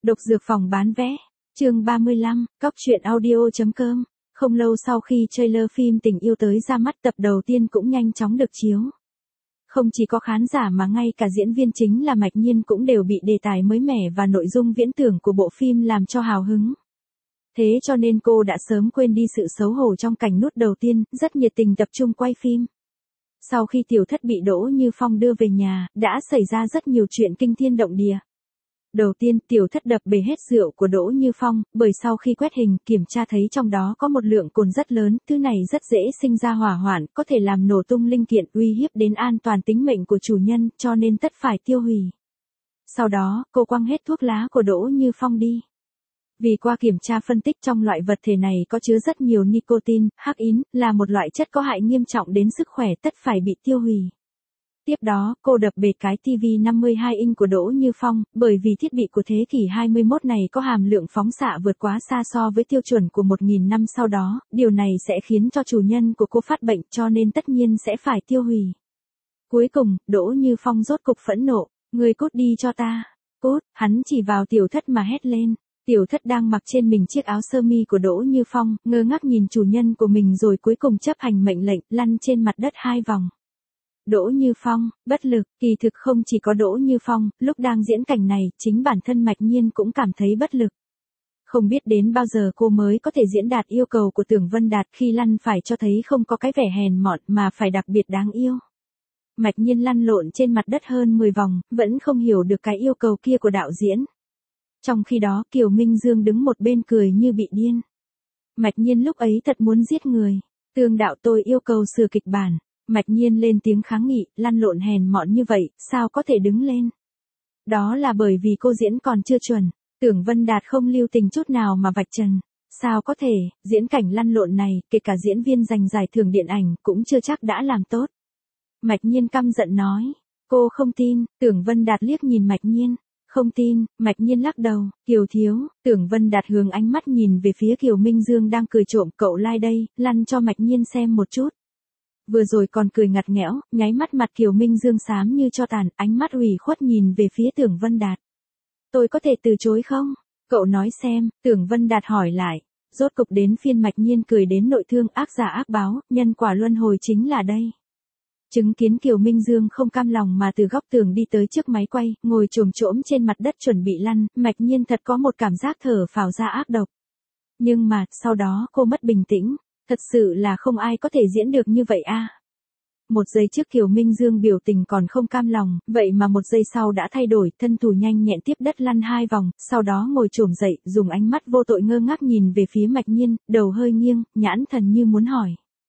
Độc dược phòng bán vé. Chương 35, Cóc truyện audio.com. Không lâu sau khi trailer phim Tình yêu tới ra mắt, tập đầu tiên cũng nhanh chóng được chiếu. Không chỉ có khán giả mà ngay cả diễn viên chính là Mạch Nhiên cũng đều bị đề tài mới mẻ và nội dung viễn tưởng của bộ phim làm cho hào hứng. Thế cho nên cô đã sớm quên đi sự xấu hổ trong cảnh nút đầu tiên, rất nhiệt tình tập trung quay phim. Sau khi Tiểu Thất bị Đỗ Như Phong đưa về nhà, đã xảy ra rất nhiều chuyện kinh thiên động địa. Đầu tiên, Tiểu Thất đập bể hết rượu của Đỗ Như Phong, bởi sau khi quét hình, kiểm tra thấy trong đó có một lượng cồn rất lớn, thứ này rất dễ sinh ra hỏa hoạn, có thể làm nổ tung linh kiện, uy hiếp đến an toàn tính mệnh của chủ nhân, cho nên tất phải tiêu hủy. Sau đó, cô quăng hết thuốc lá của Đỗ Như Phong đi. Vì qua kiểm tra phân tích trong loại vật thể này có chứa rất nhiều nicotine, hắc-ín, là một loại chất có hại nghiêm trọng đến sức khỏe, tất phải bị tiêu hủy. Tiếp đó, cô đập bể cái TV 52 inch của Đỗ Như Phong, bởi vì thiết bị của thế kỷ 21 này có hàm lượng phóng xạ vượt quá xa so với tiêu chuẩn của 1.000 năm sau đó, điều này sẽ khiến cho chủ nhân của cô phát bệnh, cho nên tất nhiên sẽ phải tiêu hủy. Cuối cùng, Đỗ Như Phong rốt cục phẫn nộ, "Ngươi cút đi cho ta." Cút, hắn chỉ vào Tiểu Thất mà hét lên. Tiểu Thất đang mặc trên mình chiếc áo sơ mi của Đỗ Như Phong, ngơ ngác nhìn chủ nhân của mình rồi cuối cùng chấp hành mệnh lệnh, lăn trên mặt đất 2 vòng. Đỗ Như Phong, bất lực, kỳ thực không chỉ có Đỗ Như Phong, lúc đang diễn cảnh này, chính bản thân Mạch Nhiên cũng cảm thấy bất lực. Không biết đến bao giờ cô mới có thể diễn đạt yêu cầu của Tưởng Vân Đạt, khi lăn phải cho thấy không có cái vẻ hèn mọn mà phải đặc biệt đáng yêu. Mạch Nhiên lăn lộn trên mặt đất hơn 10 vòng, vẫn không hiểu được cái yêu cầu kia của đạo diễn. Trong khi đó, Kiều Minh Dương đứng một bên cười như bị điên. Mạch Nhiên lúc ấy thật muốn giết người. "Tương đạo, tôi yêu cầu sửa kịch bản." Mạch Nhiên lên tiếng kháng nghị, "Lăn lộn hèn mọn như vậy, sao có thể đứng lên?" "Đó là bởi vì cô diễn còn chưa chuẩn." Tưởng Vân Đạt không lưu tình chút nào mà vạch trần. "Sao có thể, diễn cảnh lăn lộn này, kể cả diễn viên giành giải thưởng điện ảnh, cũng chưa chắc đã làm tốt." Mạch Nhiên căm giận nói. "Cô không tin." Tưởng Vân Đạt liếc nhìn Mạch Nhiên. "Không tin." Mạch Nhiên lắc đầu. "Kiều thiếu." Tưởng Vân Đạt hướng ánh mắt nhìn về phía Kiều Minh Dương đang cười trộm, "Cậu lai đây, lăn cho Mạch Nhiên xem một chút." Vừa rồi còn cười ngặt nghẽo, nháy mắt mặt Kiều Minh Dương xám như tro tàn, ánh mắt ủy khuất nhìn về phía Tưởng Vân Đạt. "Tôi có thể từ chối không? Cậu nói xem." Tưởng Vân Đạt hỏi lại. Rốt cục đến phiên Mạch Nhiên cười đến nội thương, ác giả ác báo, nhân quả luân hồi chính là đây. Chứng kiến Kiều Minh Dương không cam lòng mà từ góc tường đi tới trước máy quay, ngồi chồm chỗm trên mặt đất chuẩn bị lăn, Mạch Nhiên thật có một cảm giác thở phào ra ác độc. Nhưng mà, sau đó cô mất bình tĩnh. Thật sự là không ai có thể diễn được như vậy a. Một giây trước Kiều Minh Dương biểu tình còn không cam lòng, vậy mà một giây sau đã thay đổi, thân thủ nhanh nhẹn tiếp đất lăn 2 vòng, sau đó ngồi chồm dậy, dùng ánh mắt vô tội ngơ ngác nhìn về phía Mạch Nhiên, đầu hơi nghiêng, nhãn thần như muốn hỏi.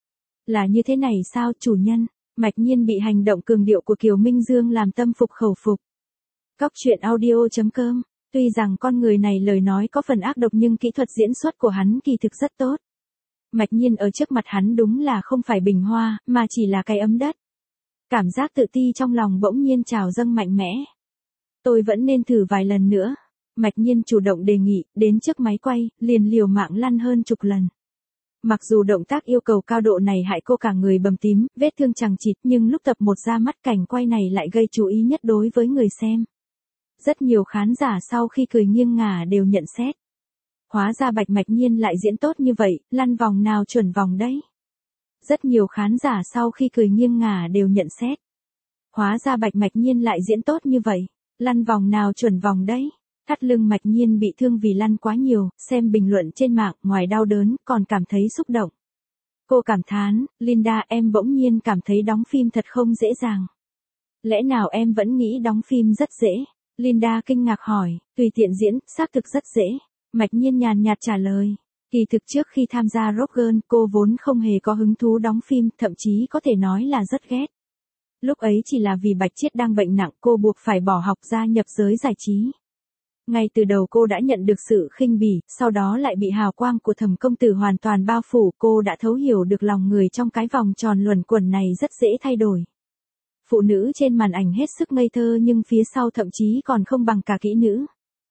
"Là như thế này sao, chủ nhân?" Mạch Nhiên bị hành động cường điệu của Kiều Minh Dương làm tâm phục khẩu phục. Cóc truyện audio.com. Tuy rằng con người này lời nói có phần ác độc nhưng kỹ thuật diễn xuất của hắn kỳ thực rất tốt. Mạch Nhiên ở trước mặt hắn đúng là không phải bình hoa, mà chỉ là cái ấm đất. Cảm giác tự ti trong lòng bỗng nhiên trào dâng mạnh mẽ. "Tôi vẫn nên thử vài lần nữa." Mạch Nhiên chủ động đề nghị, đến trước máy quay, liền liều mạng lăn hơn chục lần. Mặc dù động tác yêu cầu cao độ này hại cô cả người bầm tím, vết thương chằng chịt, nhưng lúc tập 1 ra mắt, cảnh quay này lại gây chú ý nhất đối với người xem. Rất nhiều khán giả sau khi cười nghiêng ngả đều nhận xét. Hóa ra Mạch Nhiên lại diễn tốt như vậy, lăn vòng nào chuẩn vòng đấy. Rất nhiều khán giả sau khi cười nghiêng ngả đều nhận xét. Hóa ra Mạch Nhiên lại diễn tốt như vậy, lăn vòng nào chuẩn vòng đấy. Thắt lưng Mạch Nhiên bị thương vì lăn quá nhiều, xem bình luận trên mạng, ngoài đau đớn, còn cảm thấy xúc động. Cô cảm thán, "Linda, em bỗng nhiên cảm thấy đóng phim thật không dễ dàng." "Lẽ nào em vẫn nghĩ đóng phim rất dễ?" Linda kinh ngạc hỏi. "Tùy tiện diễn, xác thực rất dễ." Mạch Nhiên nhàn nhạt trả lời. Kỳ thực trước khi tham gia Rock Girl, cô vốn không hề có hứng thú đóng phim, thậm chí có thể nói là rất ghét. Lúc ấy chỉ là vì Bạch Chiết đang bệnh nặng, cô buộc phải bỏ học gia nhập giới giải trí. Ngay từ đầu cô đã nhận được sự khinh bỉ, sau đó lại bị hào quang của Thẩm công tử hoàn toàn bao phủ, cô đã thấu hiểu được lòng người trong cái vòng tròn luẩn quẩn này rất dễ thay đổi. Phụ nữ trên màn ảnh hết sức ngây thơ nhưng phía sau thậm chí còn không bằng cả kỹ nữ.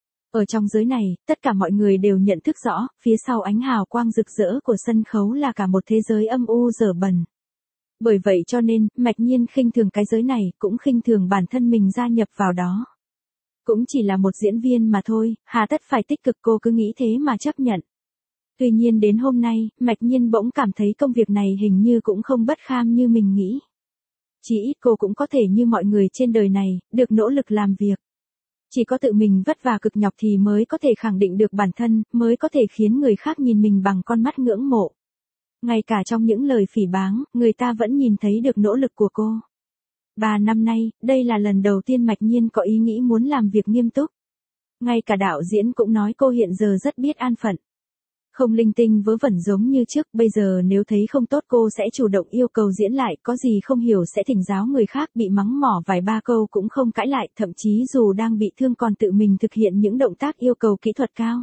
Ở trong giới này, tất cả mọi người đều nhận thức rõ, phía sau ánh hào quang rực rỡ của sân khấu là cả một thế giới âm u dở bẩn. Bởi vậy cho nên, Mạch Nhiên khinh thường cái giới này, cũng khinh thường bản thân mình gia nhập vào đó. Cũng chỉ là một diễn viên mà thôi, hà tất phải tích cực, cô cứ nghĩ thế mà chấp nhận. Tuy nhiên đến hôm nay, Mạch Nhiên bỗng cảm thấy công việc này hình như cũng không bất kham như mình nghĩ. Chỉ ít cô cũng có thể như mọi người trên đời này, được nỗ lực làm việc. Chỉ có tự mình vất vả cực nhọc thì mới có thể khẳng định được bản thân, mới có thể khiến người khác nhìn mình bằng con mắt ngưỡng mộ. Ngay cả trong những lời phỉ báng, người ta vẫn nhìn thấy được nỗ lực của cô. 3 năm nay, đây là lần đầu tiên Mạch Nhiên có ý nghĩ muốn làm việc nghiêm túc. Ngay cả đạo diễn cũng nói cô hiện giờ rất biết an phận. Không linh tinh vớ vẩn giống như trước, bây giờ nếu thấy không tốt cô sẽ chủ động yêu cầu diễn lại, có gì không hiểu sẽ thỉnh giáo người khác, bị mắng mỏ vài ba câu cũng không cãi lại, thậm chí dù đang bị thương còn tự mình thực hiện những động tác yêu cầu kỹ thuật cao.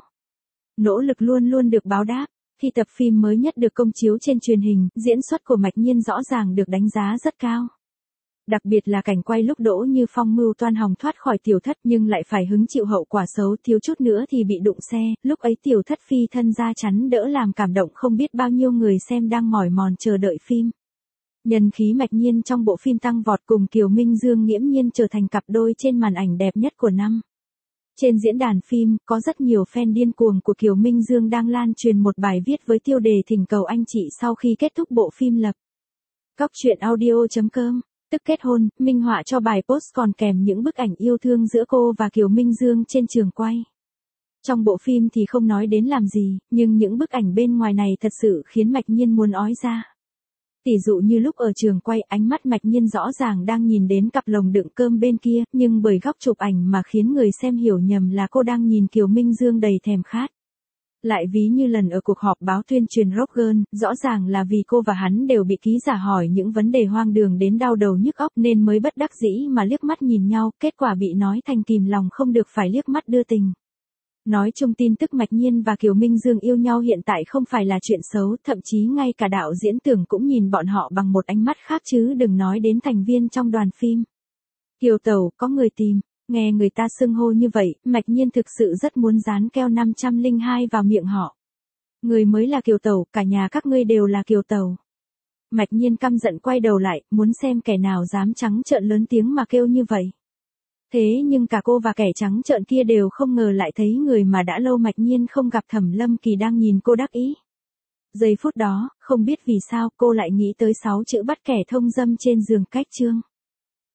Nỗ lực luôn luôn được báo đáp. Khi tập phim mới nhất được công chiếu trên truyền hình, diễn xuất của Mạch Nhiên rõ ràng được đánh giá rất cao. Đặc biệt là cảnh quay lúc Đỗ Như Phong mưu toan hòng thoát khỏi tiểu thất nhưng lại phải hứng chịu hậu quả xấu, thiếu chút nữa thì bị đụng xe, lúc ấy tiểu thất phi thân ra chắn đỡ làm cảm động không biết bao nhiêu người xem đang mỏi mòn chờ đợi phim. Nhân khí Mạch Nhiên trong bộ phim tăng vọt, cùng Kiều Minh Dương nghiễm nhiên trở thành cặp đôi trên màn ảnh đẹp nhất của năm. Trên diễn đàn phim, có rất nhiều fan điên cuồng của Kiều Minh Dương đang lan truyền một bài viết với tiêu đề thỉnh cầu anh chị sau khi kết thúc bộ phim Lập. Cóc truyện audio.com, tức kết hôn, minh họa cho bài post còn kèm những bức ảnh yêu thương giữa cô và Kiều Minh Dương trên trường quay. Trong bộ phim thì không nói đến làm gì, nhưng những bức ảnh bên ngoài này thật sự khiến Mạch Nhiên muốn ói ra. Tỷ dụ như lúc ở trường quay, ánh mắt Mạch Nhiên rõ ràng đang nhìn đến cặp lồng đựng cơm bên kia, nhưng bởi góc chụp ảnh mà khiến người xem hiểu nhầm là cô đang nhìn Kiều Minh Dương đầy thèm khát. Lại ví như lần ở cuộc họp báo tuyên truyền Rock Girl, rõ ràng là vì cô và hắn đều bị ký giả hỏi những vấn đề hoang đường đến đau đầu nhức óc nên mới bất đắc dĩ mà liếc mắt nhìn nhau, kết quả bị nói thành kìm lòng không được phải liếc mắt đưa tình. Nói chung tin tức Mạch Nhiên và Kiều Minh Dương yêu nhau hiện tại không phải là chuyện xấu, thậm chí ngay cả đạo diễn Tưởng cũng nhìn bọn họ bằng một ánh mắt khác chứ đừng nói đến thành viên trong đoàn phim. Kiều Tẩu, có người tìm. Nghe người ta xưng hô như vậy, Mạch Nhiên thực sự rất muốn dán keo 502 vào miệng họ. Người mới là Kiều Tẩu, cả nhà các ngươi đều là Kiều Tẩu. Mạch Nhiên căm giận quay đầu lại, muốn xem kẻ nào dám trắng trợn lớn tiếng mà kêu như vậy. Thế nhưng cả cô và kẻ trắng trợn kia đều không ngờ lại thấy người mà đã lâu Mạch Nhiên không gặp, Thẩm Lâm Kỳ đang nhìn cô đắc ý. Giây phút đó, không biết vì sao cô lại nghĩ tới 6 chữ bắt kẻ thông dâm trên giường cách chương.